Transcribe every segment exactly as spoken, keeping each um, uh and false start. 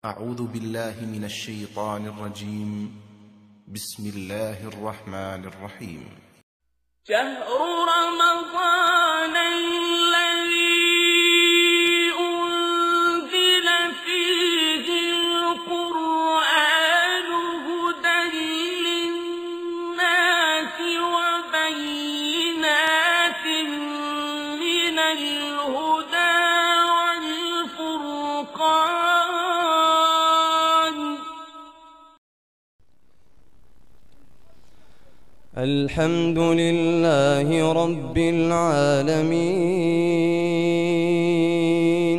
أعوذ بالله من الشيطان الرجيم. بسم الله الرحمن الرحيم. شهر رمضان الذي أنزل فيه القرآن هدى للناس وبينات من الهدى والفرقان. الحمد لله رب العالمين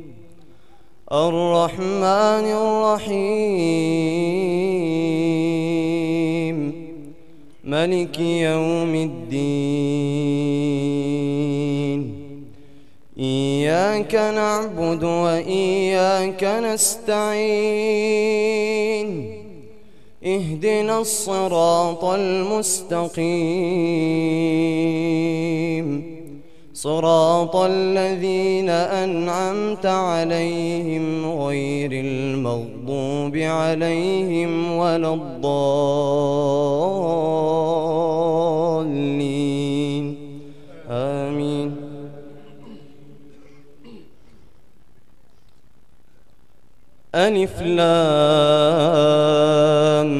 الرحمن الرحيم ملك يوم الدين. إياك نعبد وإياك نستعين. اهدنا الصراط المستقيم صراط الذين أنعمت عليهم غير المغضوب عليهم ولا الضالين آمين. ألف لام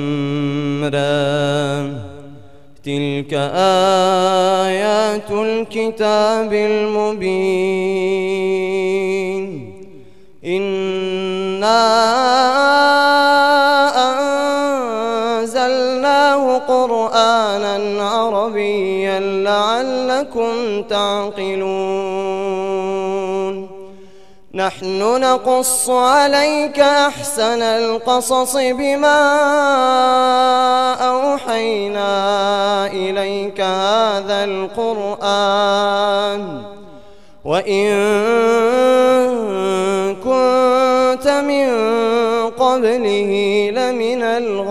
را تلك آيات الكتاب المبين. إنا أنزلناه قرآنا عربيا لعلكم تعقلون. نحن نقص عليك أحسن القصص بما أوحينا إليك هذا القرآن وإن كنت من قبله لمن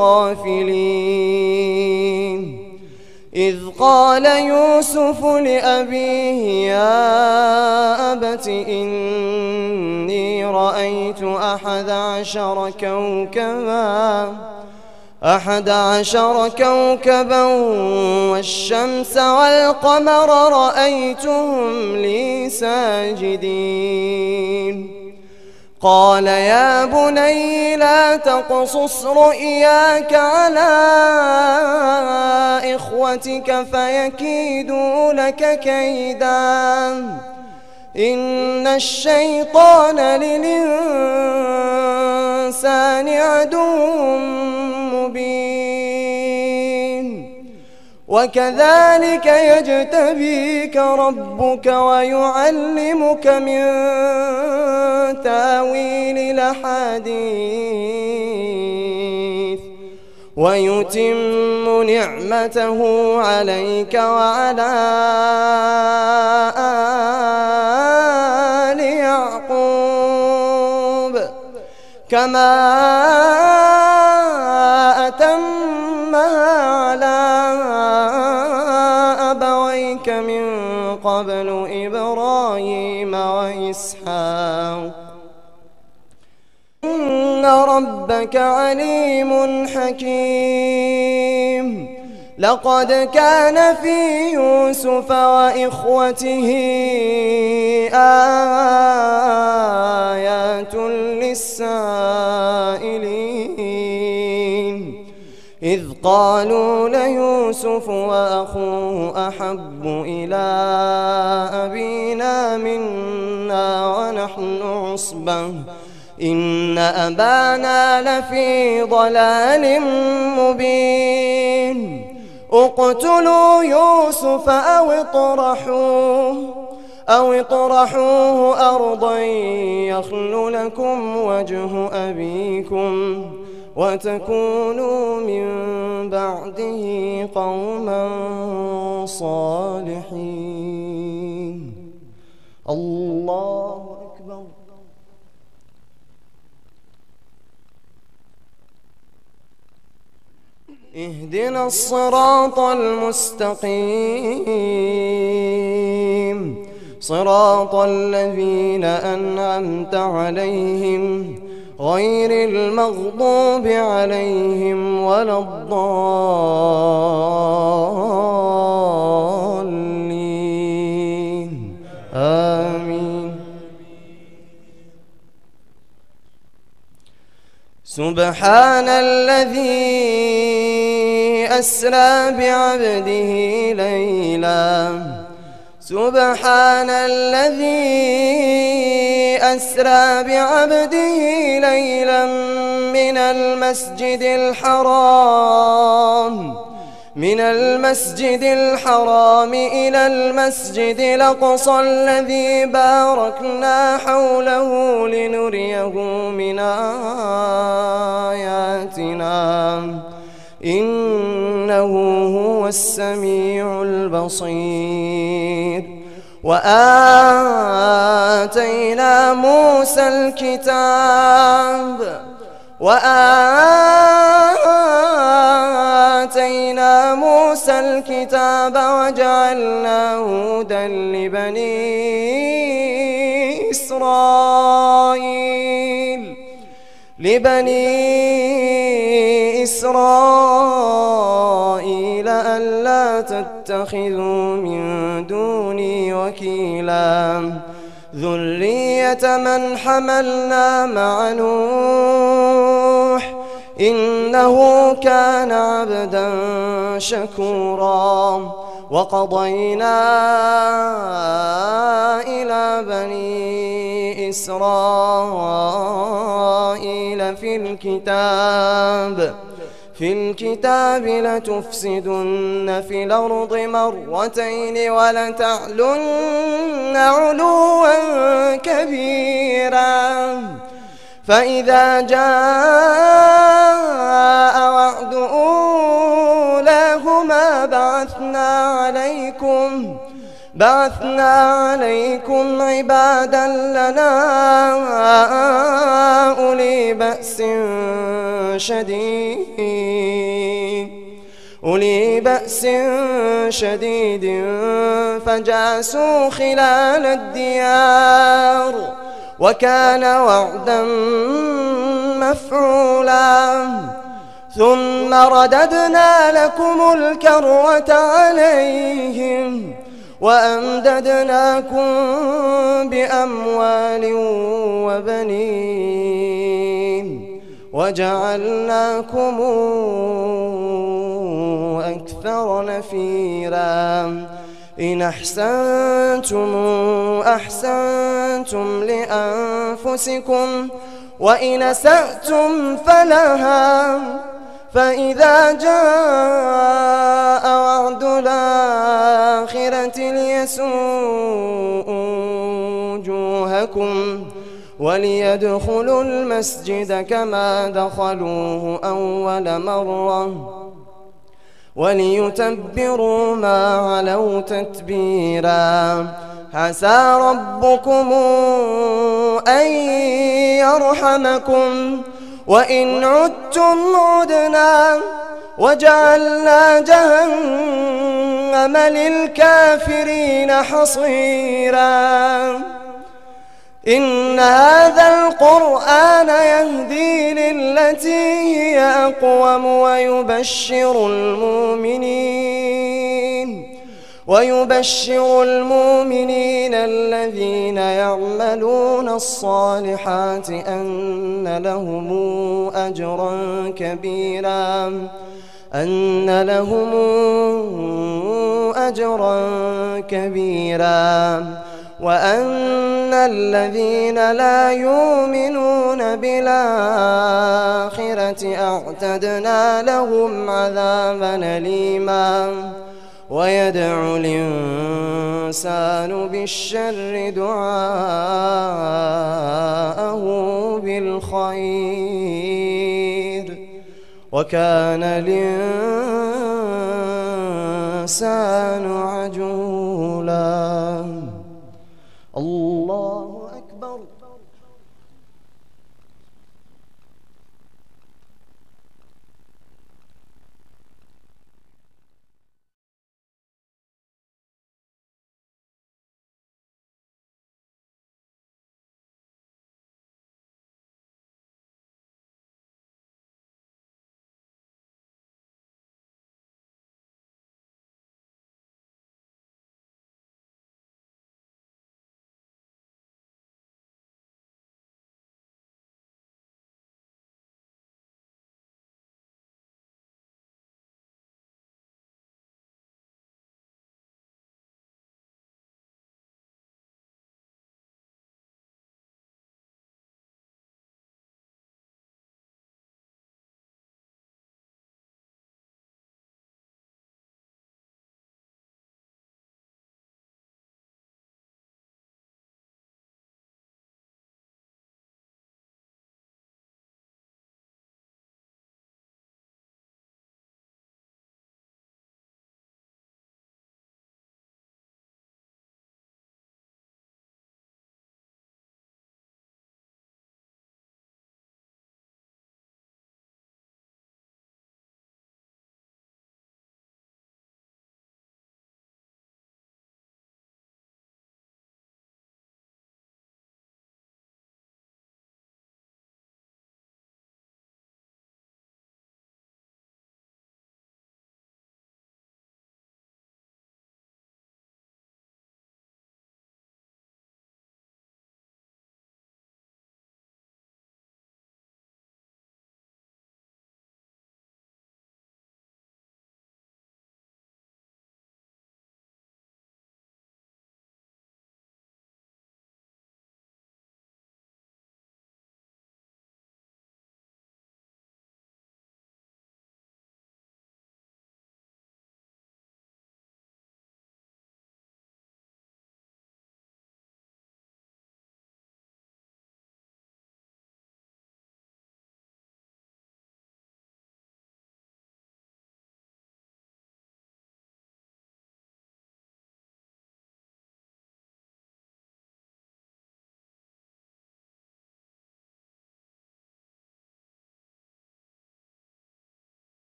الغافلين. إذ قال يوسف لأبيه يا أبت إني رأيت أحد عشر كوكبا أحد عشر كوكبا والشمس والقمر رأيتهم لي ساجدين. قال يا بني لا تقصص رؤياك على إخوتك فيكيدوا لك كيدا إن الشيطان للإنسان عدو مبين. وكذلك يجتبيك ربك ويعلمك من تاويل الأحاديث ويتم نعمته عليك وعلى آل يعقوب كما أتمها على أبويك من قبل إبراهيم وإسحاق إن ربك عليم حكيم. لقد كان في يوسف وإخوته آيات للسائلين إذ قالوا ليوسف وأخوه أحب إلى أبينا منا ونحن عصبة إن أبانا لفي ضلال مبين. اقتلوا يوسف أو اطرحوه أو اطرحوه أرضا يخل لكم وجه أبيكم وتكونوا من بعده قوما صالحين. الله أكبر. اهدنا الصراط المستقيم صراط الذين أنعمت عليهم غير المغضوب عليهم ولا الضالين آمين. سبحان الذي أسرى بعبده ليلا سبحان الذي أسرى بعبده ليلا من المسجد الحرام من المسجد الحرام إلى المسجد الأقصى الذي باركنا حوله لنريه من آياتنا إنه هو السميع البصير. وآتينا موسى الكتاب وآتينا موسى الكتاب وجعلناه هدى لبني إسرائيل لبني إسرائيل ألا تتخذوا من دوني وكيلا ذرية من حملنا مع نوح إنه كان عبدا شكورا. وقضينا إلى بني إسرائيل في الكتاب في الكتاب لتفسدن في الأرض مرتين ولتعلن علوا كبيرا فإذا جاء وعد أولاهما بعثنا عليكم بعثنا عليكم عبادا لنا أولي بأس شديد أولي بأس شديد فجاسوا خلال الديار وكان وعدا مفعولا. ثم رددنا لكم الكرة عليهم وأمددناكم بأموال وبنين وجعلناكم أكثر نفيرا. إن أحسنتم أحسنتم لأنفسكم وإن أسأتم فلها فإذا جاء وعد الآخرة ليسوءوا وجوهكم وليدخلوا المسجد كما دخلوه أول مرة وليتبروا ما علوا تتبيرا. عسى ربكم أن يرحمكم وإن عدتم عدنا وجعلنا جهنم للكافرين حصيرا. إن هذا القرآن يهدي للتي هي أقوم ويبشر المؤمنين ويبشر المؤمنين الذين يعملون الصالحات أن لهم أجرا كبيرا أن لهم أجرا كبيرا وأن الذين لا يؤمنون بالآخرة أعتدنا لهم عذابا أليما. ويدعو الإنسان بالشر دعاءه بالخير وكان الإنسان عجولا. الله